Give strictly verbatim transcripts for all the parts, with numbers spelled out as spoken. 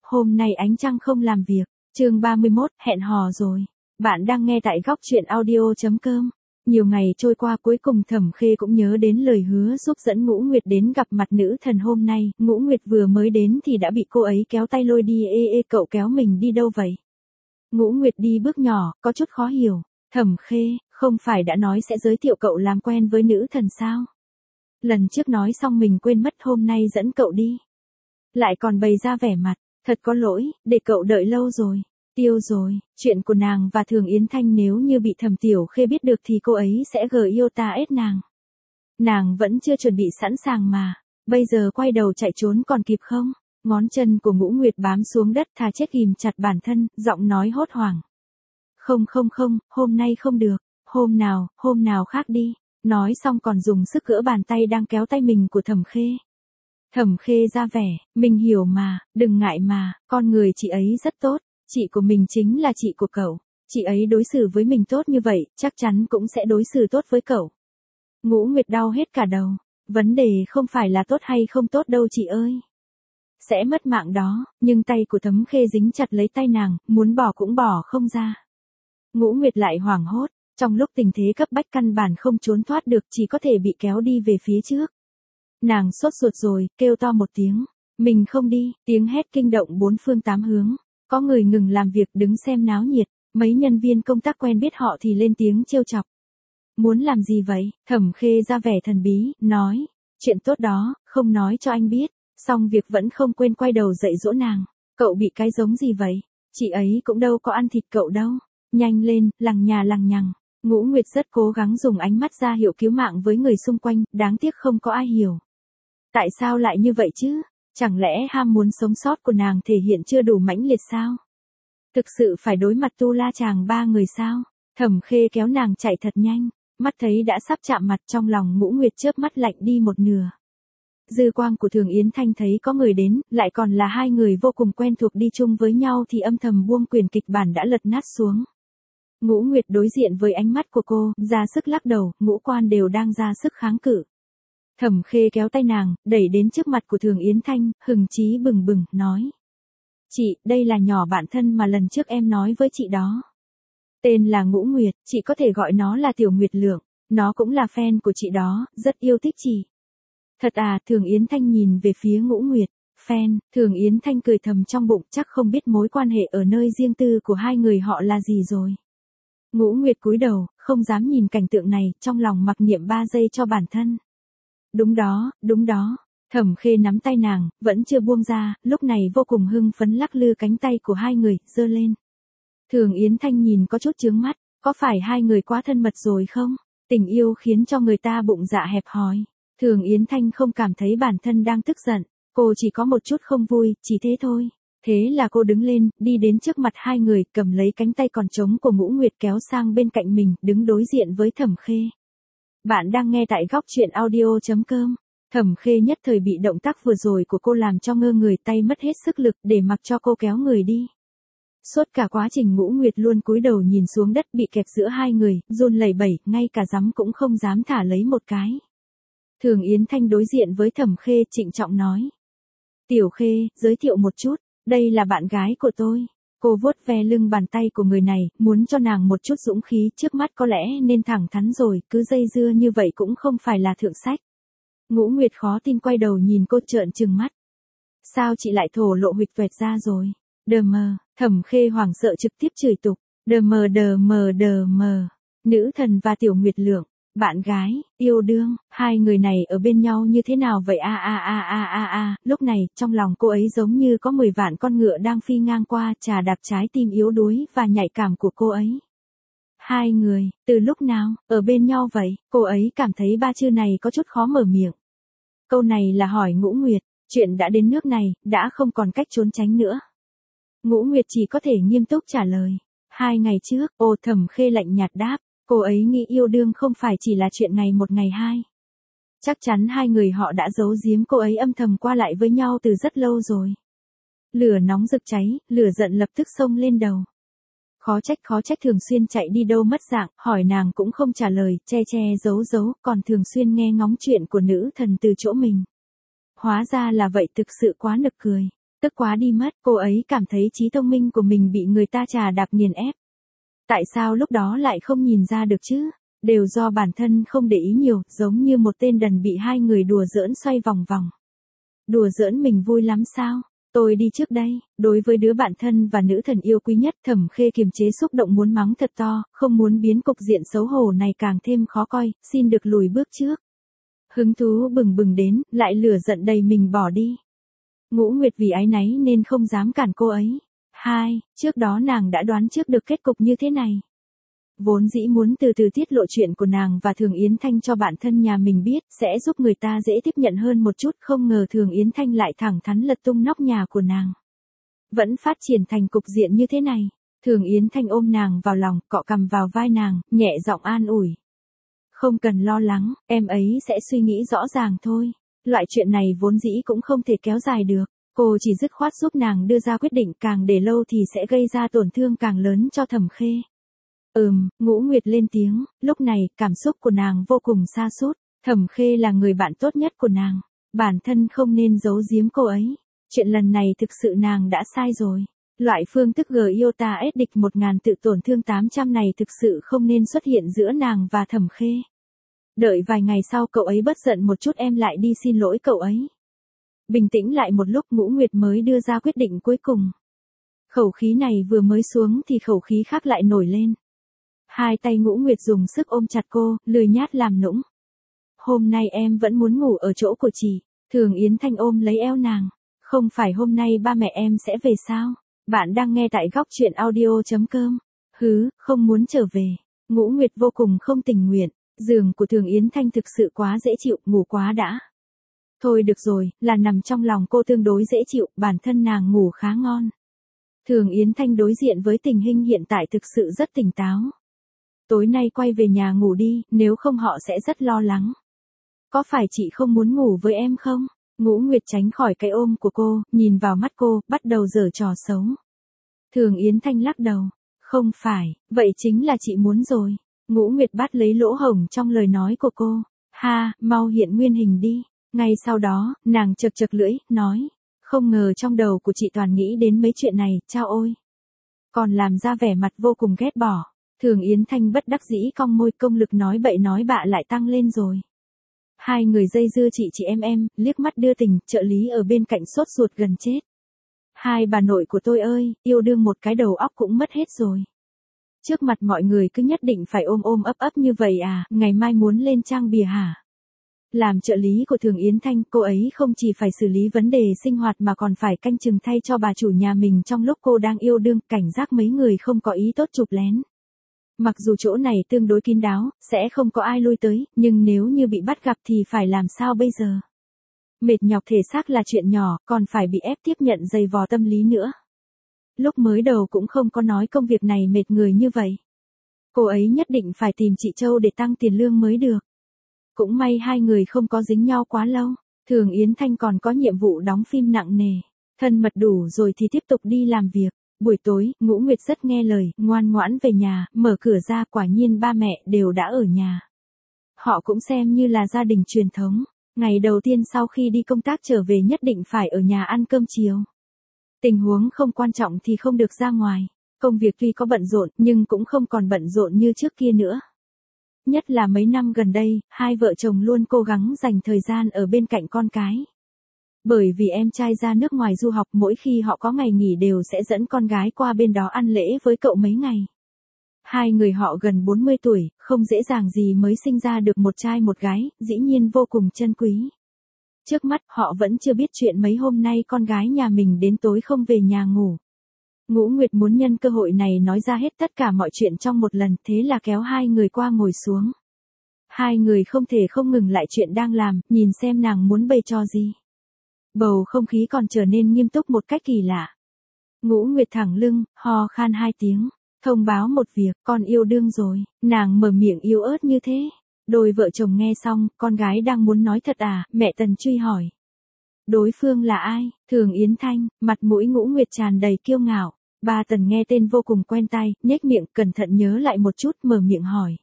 Hôm nay ánh trăng không làm việc. Chương ba mươi mốt, hẹn hò rồi. Bạn đang nghe tại góc truyện audio chấm com. Nhiều ngày trôi qua cuối cùng Thẩm Khê cũng nhớ đến lời hứa giúp dẫn Ngũ Nguyệt đến gặp mặt nữ thần hôm nay. Ngũ Nguyệt vừa mới đến thì đã bị cô ấy kéo tay lôi đi. Ê ê cậu kéo mình đi đâu vậy? Ngũ Nguyệt đi bước nhỏ, có chút khó hiểu. Thẩm Khê, không phải đã nói sẽ giới thiệu cậu làm quen với nữ thần sao? Lần trước nói xong mình quên mất, hôm nay dẫn cậu đi. Lại còn bày ra vẻ mặt, thật có lỗi, để cậu đợi lâu rồi. Tiêu rồi, chuyện của nàng và Thường Yến Thanh nếu như bị Thẩm Tiểu Khê biết được thì cô ấy sẽ gờ yêu ta ết nàng. Nàng vẫn chưa chuẩn bị sẵn sàng mà, bây giờ quay đầu chạy trốn còn kịp không? Ngón chân của Ngũ Nguyệt bám xuống đất, thà chết ghim chặt bản thân, giọng nói hốt hoảng. Không không không, hôm nay không được, hôm nào, hôm nào khác đi. Nói xong còn dùng sức gỡ bàn tay đang kéo tay mình của Thẩm Khê. Thẩm Khê ra vẻ, mình hiểu mà, đừng ngại mà, con người chị ấy rất tốt, chị của mình chính là chị của cậu, chị ấy đối xử với mình tốt như vậy, chắc chắn cũng sẽ đối xử tốt với cậu. Ngũ Nguyệt đau hết cả đầu, vấn đề không phải là tốt hay không tốt đâu chị ơi. Sẽ mất mạng đó, nhưng tay của Thẩm Khê dính chặt lấy tay nàng, muốn bỏ cũng bỏ không ra. Ngũ Nguyệt lại hoảng hốt, trong lúc tình thế cấp bách căn bản không trốn thoát được, chỉ có thể bị kéo đi về phía trước. Nàng sốt ruột rồi, kêu to một tiếng. Mình không đi, tiếng hét kinh động bốn phương tám hướng. Có người ngừng làm việc đứng xem náo nhiệt, mấy nhân viên công tác quen biết họ thì lên tiếng trêu chọc. Muốn làm gì vậy? Thẩm Khê ra vẻ thần bí, nói. Chuyện tốt đó, không nói cho anh biết. Xong việc vẫn không quên quay đầu dạy dỗ nàng. Cậu bị cái giống gì vậy? Chị ấy cũng đâu có ăn thịt cậu đâu. Nhanh lên, lằng nhà lằng nhằng. Ngũ Nguyệt rất cố gắng dùng ánh mắt ra hiệu cứu mạng với người xung quanh, đáng tiếc không có ai hiểu. Tại sao lại như vậy chứ? Chẳng lẽ ham muốn sống sót của nàng thể hiện chưa đủ mãnh liệt sao? Thực sự phải đối mặt tu la chàng ba người sao? Thẩm Khê kéo nàng chạy thật nhanh, mắt thấy đã sắp chạm mặt, trong lòng Ngũ Nguyệt chớp mắt lạnh đi một nửa. Dư quang của Thường Yến Thanh thấy có người đến, lại còn là hai người vô cùng quen thuộc đi chung với nhau thì âm thầm buông quyền kịch bản đã lật nát xuống. Ngũ Nguyệt đối diện với ánh mắt của cô, ra sức lắc đầu, ngũ quan đều đang ra sức kháng cự. Thẩm Khê kéo tay nàng, đẩy đến trước mặt của Thường Yến Thanh, hừng chí bừng bừng, nói. Chị, đây là nhỏ bạn thân mà lần trước em nói với chị đó. Tên là Ngũ Nguyệt, chị có thể gọi nó là Tiểu Nguyệt Lượng, nó cũng là fan của chị đó, rất yêu thích chị. Thật à? Thường Yến Thanh nhìn về phía Ngũ Nguyệt. Fan, Thường Yến Thanh cười thầm trong bụng, chắc không biết mối quan hệ ở nơi riêng tư của hai người họ là gì rồi. Ngũ Nguyệt cúi đầu, không dám nhìn cảnh tượng này, trong lòng mặc niệm ba giây cho bản thân. Đúng đó, đúng đó. Thẩm Khê nắm tay nàng, vẫn chưa buông ra, lúc này vô cùng hưng phấn lắc lư cánh tay của hai người, giơ lên. Thường Yến Thanh nhìn có chút chướng mắt, có phải hai người quá thân mật rồi không? Tình yêu khiến cho người ta bụng dạ hẹp hòi. Thường Yến Thanh không cảm thấy bản thân đang tức giận, cô chỉ có một chút không vui, chỉ thế thôi. Thế là cô đứng lên, đi đến trước mặt hai người, cầm lấy cánh tay còn trống của Ngũ Nguyệt kéo sang bên cạnh mình, đứng đối diện với Thẩm Khê. Bạn đang nghe tại góc truyện audio chấm com. Thẩm Khê nhất thời bị động tác vừa rồi của cô làm cho ngơ người, tay mất hết sức lực để mặc cho cô kéo người đi. Suốt cả quá trình Ngũ Nguyệt luôn cúi đầu nhìn xuống đất, bị kẹp giữa hai người, run lẩy bẩy, ngay cả dám cũng không dám thả lấy một cái. Thường Yến Thanh đối diện với Thẩm Khê trịnh trọng nói. Tiểu Khê, giới thiệu một chút, đây là bạn gái của tôi. Cô vuốt ve lưng bàn tay của người này, muốn cho nàng một chút dũng khí, trước mắt có lẽ nên thẳng thắn rồi, cứ dây dưa như vậy cũng không phải là thượng sách. Ngũ Nguyệt khó tin quay đầu nhìn cô trợn trừng mắt. Sao chị lại thổ lộ huỵch toẹt ra rồi? Đờ mờ, Thẩm Khê hoảng sợ trực tiếp chửi tục. Đờ mờ đờ mờ đờ mờ. Nữ thần và Tiểu Nguyệt Lượng, bạn gái, yêu đương, hai người này ở bên nhau như thế nào vậy? A a a a a a, lúc này, trong lòng cô ấy giống như có mười vạn con ngựa đang phi ngang qua, chà đạp trái tim yếu đuối và nhạy cảm của cô ấy. Hai người, từ lúc nào, ở bên nhau vậy? Cô ấy cảm thấy ba chữ này có chút khó mở miệng. Câu này là hỏi Ngũ Nguyệt, chuyện đã đến nước này, đã không còn cách trốn tránh nữa. Ngũ Nguyệt chỉ có thể nghiêm túc trả lời. Hai ngày trước, ô Thẩm Khê lạnh nhạt đáp. Cô ấy nghĩ yêu đương không phải chỉ là chuyện ngày một ngày hai. Chắc chắn hai người họ đã giấu giếm cô ấy âm thầm qua lại với nhau từ rất lâu rồi. Lửa nóng rực cháy, lửa giận lập tức xông lên đầu. Khó trách khó trách Thường Xuyên chạy đi đâu mất dạng, hỏi nàng cũng không trả lời, che che giấu giấu, còn Thường Xuyên nghe ngóng chuyện của nữ thần từ chỗ mình. Hóa ra là vậy, thực sự quá nực cười. Tức quá đi mất, cô ấy cảm thấy trí thông minh của mình bị người ta trà đạp nghiền ép. Tại sao lúc đó lại không nhìn ra được chứ? Đều do bản thân không để ý nhiều, giống như một tên đần bị hai người đùa giỡn xoay vòng vòng. Đùa giỡn mình vui lắm sao? Tôi đi trước đây. Đối với đứa bạn thân và nữ thần yêu quý nhất, Thẩm Khê kiềm chế xúc động muốn mắng thật to, không muốn biến cục diện xấu hổ này càng thêm khó coi, xin được lùi bước trước. Hứng thú bừng bừng đến, lại lửa giận đầy mình bỏ đi. Ngũ Nguyệt vì áy náy nên không dám cản cô ấy. Hai, trước đó nàng đã đoán trước được kết cục như thế này. Vốn dĩ muốn từ từ tiết lộ chuyện của nàng và Thường Yến Thanh cho bạn thân nhà mình biết, sẽ giúp người ta dễ tiếp nhận hơn một chút, không ngờ Thường Yến Thanh lại thẳng thắn lật tung nóc nhà của nàng. Vẫn phát triển thành cục diện như thế này. Thường Yến Thanh ôm nàng vào lòng, cọ cằm vào vai nàng, nhẹ giọng an ủi. Không cần lo lắng, em ấy sẽ suy nghĩ rõ ràng thôi. Loại chuyện này vốn dĩ cũng không thể kéo dài được. Cô chỉ dứt khoát giúp nàng đưa ra quyết định, càng để lâu thì sẽ gây ra tổn thương càng lớn cho Thẩm Khê. Ừm, Ngũ Nguyệt lên tiếng, lúc này, cảm xúc của nàng vô cùng sa sút. Thẩm Khê là người bạn tốt nhất của nàng. Bản thân không nên giấu giếm cô ấy. Chuyện lần này thực sự nàng đã sai rồi. Loại phương thức G iota S địch một nghìn tự tổn thương tám trăm này thực sự không nên xuất hiện giữa nàng và Thẩm Khê. Đợi vài ngày sau cậu ấy bất giận một chút em lại đi xin lỗi cậu ấy. Bình tĩnh lại một lúc Ngũ Nguyệt mới đưa ra quyết định cuối cùng. Khẩu khí này vừa mới xuống thì khẩu khí khác lại nổi lên. Hai tay Ngũ Nguyệt dùng sức ôm chặt cô, lười nhát làm nũng. Hôm nay em vẫn muốn ngủ ở chỗ của chị. Thường Yến Thanh ôm lấy eo nàng. Không phải hôm nay ba mẹ em sẽ về sao? Bạn đang nghe tại góc truyện audio chấm com. Hứ, không muốn trở về. Ngũ Nguyệt vô cùng không tình nguyện. Giường của Thường Yến Thanh thực sự quá dễ chịu, ngủ quá đã. Thôi được rồi, là nằm trong lòng cô tương đối dễ chịu, bản thân nàng ngủ khá ngon. Thường Yến Thanh đối diện với tình hình hiện tại thực sự rất tỉnh táo. Tối nay quay về nhà ngủ đi, nếu không họ sẽ rất lo lắng. Có phải chị không muốn ngủ với em không? Ngũ Nguyệt tránh khỏi cái ôm của cô, nhìn vào mắt cô, bắt đầu giở trò xấu. Thường Yến Thanh lắc đầu. Không phải, vậy chính là chị muốn rồi. Ngũ Nguyệt bắt lấy lỗ hổng trong lời nói của cô. Ha, mau hiện nguyên hình đi. Ngay sau đó, nàng chật chật lưỡi, nói. Không ngờ trong đầu của chị toàn nghĩ đến mấy chuyện này, chao ôi. Còn làm ra vẻ mặt vô cùng ghét bỏ. Thường Yến Thanh bất đắc dĩ cong môi, công lực nói bậy nói bạ lại tăng lên rồi. Hai người dây dưa chị chị em em, liếc mắt đưa tình, trợ lý ở bên cạnh sốt ruột gần chết. Hai bà nội của tôi ơi, yêu đương một cái đầu óc cũng mất hết rồi. Trước mặt mọi người cứ nhất định phải ôm ôm ấp ấp như vậy à, ngày mai muốn lên trang bìa hả? Làm trợ lý của Thường Yến Thanh, cô ấy không chỉ phải xử lý vấn đề sinh hoạt mà còn phải canh chừng thay cho bà chủ nhà mình trong lúc cô đang yêu đương, cảnh giác mấy người không có ý tốt chụp lén. Mặc dù chỗ này tương đối kín đáo, sẽ không có ai lui tới, nhưng nếu như bị bắt gặp thì phải làm sao bây giờ? Mệt nhọc thể xác là chuyện nhỏ, còn phải bị ép tiếp nhận dày vò tâm lý nữa. Lúc mới đầu cũng không có nói công việc này mệt người như vậy. Cô ấy nhất định phải tìm chị Châu để tăng tiền lương mới được. Cũng may hai người không có dính nhau quá lâu. Thường Yến Thanh còn có nhiệm vụ đóng phim nặng nề. Thân mật đủ rồi thì tiếp tục đi làm việc. Buổi tối, Ngũ Nguyệt rất nghe lời, ngoan ngoãn về nhà, mở cửa ra, quả nhiên ba mẹ đều đã ở nhà. Họ cũng xem như là gia đình truyền thống. Ngày đầu tiên sau khi đi công tác trở về nhất định phải ở nhà ăn cơm chiều. Tình huống không quan trọng thì không được ra ngoài. Công việc tuy có bận rộn nhưng cũng không còn bận rộn như trước kia nữa. Nhất là mấy năm gần đây, hai vợ chồng luôn cố gắng dành thời gian ở bên cạnh con cái. Bởi vì em trai ra nước ngoài du học, mỗi khi họ có ngày nghỉ đều sẽ dẫn con gái qua bên đó ăn lễ với cậu mấy ngày. Hai người họ gần bốn mươi tuổi, không dễ dàng gì mới sinh ra được một trai một gái, dĩ nhiên vô cùng trân quý. Trước mắt, họ vẫn chưa biết chuyện mấy hôm nay con gái nhà mình đến tối không về nhà ngủ. Ngũ Nguyệt muốn nhân cơ hội này nói ra hết tất cả mọi chuyện trong một lần, thế là kéo hai người qua ngồi xuống. Hai người không thể không ngừng lại chuyện đang làm, nhìn xem nàng muốn bày trò gì. Bầu không khí còn trở nên nghiêm túc một cách kỳ lạ. Ngũ Nguyệt thẳng lưng, ho khan hai tiếng, thông báo một việc, con yêu đương rồi, nàng mở miệng yếu ớt như thế. Đôi vợ chồng nghe xong, con gái đang muốn nói thật à, mẹ Tần truy hỏi. Đối phương là ai? Thường Yến Thanh, mặt mũi Ngũ Nguyệt tràn đầy kiêu ngạo. Ba Tần nghe tên vô cùng quen tai, nhếch miệng, cẩn thận nhớ lại một chút, mở miệng hỏi.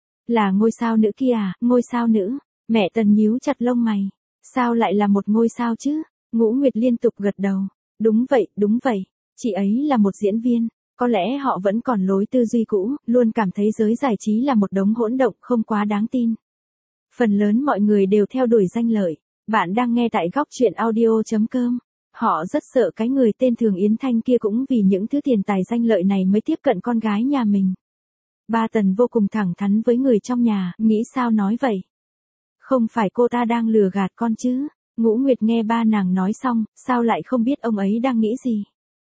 Là ngôi sao nữ kia à, ngôi sao nữ? Mẹ Tần nhíu chặt lông mày. Sao lại là một ngôi sao chứ? Ngũ Nguyệt liên tục gật đầu. Đúng vậy, đúng vậy. Chị ấy là một diễn viên. Có lẽ họ vẫn còn lối tư duy cũ, luôn cảm thấy giới giải trí là một đống hỗn động không quá đáng tin. Phần lớn mọi người đều theo đuổi danh lợi. Bạn đang nghe tại góc chuyện audio chấm com. Họ rất sợ cái người tên Thường Yến Thanh kia cũng vì những thứ tiền tài danh lợi này mới tiếp cận con gái nhà mình. Ba Tần vô cùng thẳng thắn với người trong nhà, nghĩ sao nói vậy? Không phải cô ta đang lừa gạt con chứ? Ngũ Nguyệt nghe ba nàng nói xong, sao lại không biết ông ấy đang nghĩ gì?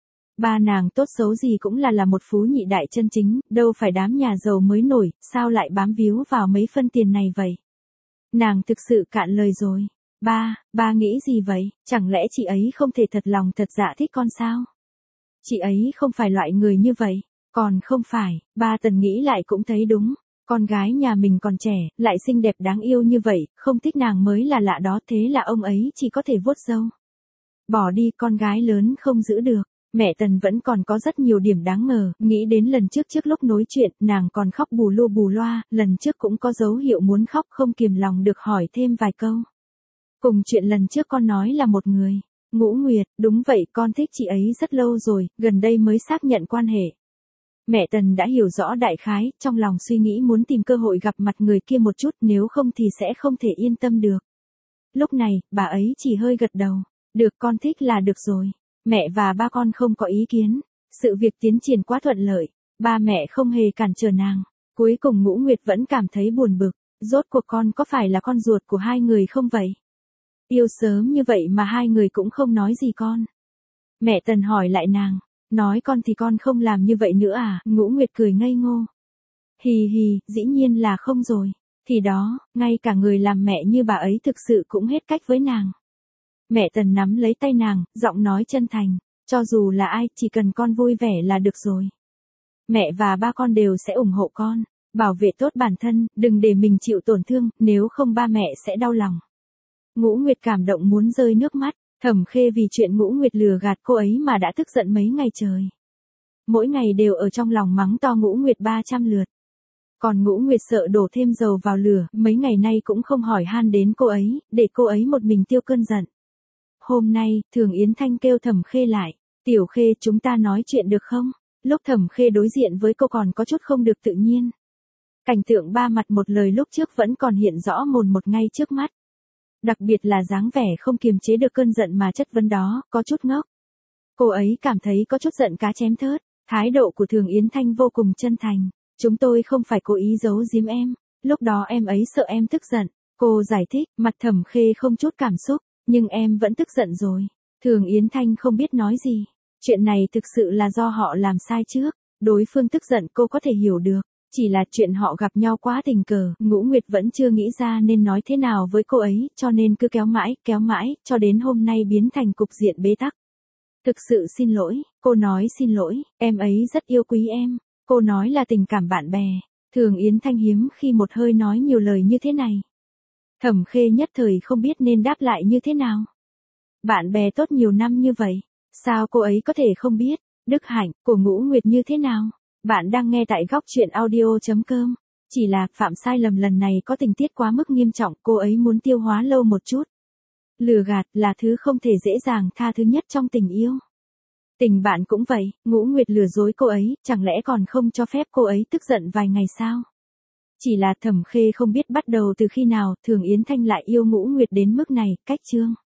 Ba nàng tốt xấu gì cũng là là một phú nhị đại chân chính, đâu phải đám nhà giàu mới nổi, sao lại bám víu vào mấy phân tiền này vậy? Nàng thực sự cạn lời rồi. Ba, ba nghĩ gì vậy? Chẳng lẽ chị ấy không thể thật lòng thật dạ thích con sao? Chị ấy không phải loại người như vậy. Còn không phải, ba Tần nghĩ lại cũng thấy đúng. Con gái nhà mình còn trẻ, lại xinh đẹp đáng yêu như vậy, không thích nàng mới là lạ đó, thế là ông ấy chỉ có thể vuốt râu. Bỏ đi, con gái lớn không giữ được. Mẹ Tần vẫn còn có rất nhiều điểm đáng ngờ, nghĩ đến lần trước trước lúc nói chuyện, nàng còn khóc bù lu bù loa, lần trước cũng có dấu hiệu muốn khóc không kiềm lòng được hỏi thêm vài câu. Cùng chuyện lần trước con nói là một người. Ngũ Nguyệt, đúng vậy, con thích chị ấy rất lâu rồi, gần đây mới xác nhận quan hệ. Mẹ Tần đã hiểu rõ đại khái, trong lòng suy nghĩ muốn tìm cơ hội gặp mặt người kia một chút, nếu không thì sẽ không thể yên tâm được. Lúc này, bà ấy chỉ hơi gật đầu. Được, con thích là được rồi. Mẹ và ba con không có ý kiến. Sự việc tiến triển quá thuận lợi. Ba mẹ không hề cản trở nàng. Cuối cùng Ngũ Nguyệt vẫn cảm thấy buồn bực. Rốt cuộc con có phải là con ruột của hai người không vậy? Yêu sớm như vậy mà hai người cũng không nói gì con. Mẹ Tần hỏi lại nàng. Nói con thì con không làm như vậy nữa à? Ngũ Nguyệt cười ngây ngô. Hì hì, dĩ nhiên là không rồi. Thì đó, ngay cả người làm mẹ như bà ấy thực sự cũng hết cách với nàng. Mẹ Tần nắm lấy tay nàng, giọng nói chân thành. Cho dù là ai, chỉ cần con vui vẻ là được rồi. Mẹ và ba con đều sẽ ủng hộ con. Bảo vệ tốt bản thân, đừng để mình chịu tổn thương, nếu không ba mẹ sẽ đau lòng. Ngũ Nguyệt cảm động muốn rơi nước mắt. Thẩm Khê vì chuyện Ngũ Nguyệt lừa gạt cô ấy mà đã tức giận mấy ngày trời. Mỗi ngày đều ở trong lòng mắng to Ngũ Nguyệt ba trăm lượt. Còn Ngũ Nguyệt sợ đổ thêm dầu vào lửa, mấy ngày nay cũng không hỏi han đến cô ấy, để cô ấy một mình tiêu cơn giận. Hôm nay, Thường Yến Thanh kêu Thẩm Khê lại. Tiểu Khê, chúng ta nói chuyện được không? Lúc Thẩm Khê đối diện với cô còn có chút không được tự nhiên. Cảnh tượng ba mặt một lời lúc trước vẫn còn hiện rõ mồn một ngay trước mắt. Đặc biệt là dáng vẻ không kiềm chế được cơn giận mà chất vấn đó, có chút ngốc. Cô ấy cảm thấy có chút giận cá chém thớt. Thái độ của Thường Yến Thanh vô cùng chân thành. Chúng tôi không phải cố ý giấu giếm em. Lúc đó em ấy sợ em tức giận. Cô giải thích, mặt Thẩm Khê không chút cảm xúc. Nhưng em vẫn tức giận rồi. Thường Yến Thanh không biết nói gì. Chuyện này thực sự là do họ làm sai trước. Đối phương tức giận cô có thể hiểu được. Chỉ là chuyện họ gặp nhau quá tình cờ, Ngũ Nguyệt vẫn chưa nghĩ ra nên nói thế nào với cô ấy, cho nên cứ kéo mãi, kéo mãi, cho đến hôm nay biến thành cục diện bế tắc. Thực sự xin lỗi, cô nói xin lỗi, em ấy rất yêu quý em. Cô nói là tình cảm bạn bè. Thường Yến Thanh hiếm khi một hơi nói nhiều lời như thế này. Thẩm Khê nhất thời không biết nên đáp lại như thế nào. Bạn bè tốt nhiều năm như vậy, sao cô ấy có thể không biết, đức hạnh của Ngũ Nguyệt như thế nào? Bạn đang nghe tại góc chuyện audio chấm com. Chỉ là phạm sai lầm lần này có tình tiết quá mức nghiêm trọng, cô ấy muốn tiêu hóa lâu một chút. Lừa gạt là thứ không thể dễ dàng tha thứ nhất trong tình yêu. Tình bạn cũng vậy, Ngũ Nguyệt lừa dối cô ấy, chẳng lẽ còn không cho phép cô ấy tức giận vài ngày sao? Chỉ là Thẩm Khê không biết bắt đầu từ khi nào Thường Yến Thanh lại yêu Ngũ Nguyệt đến mức này, cách chương.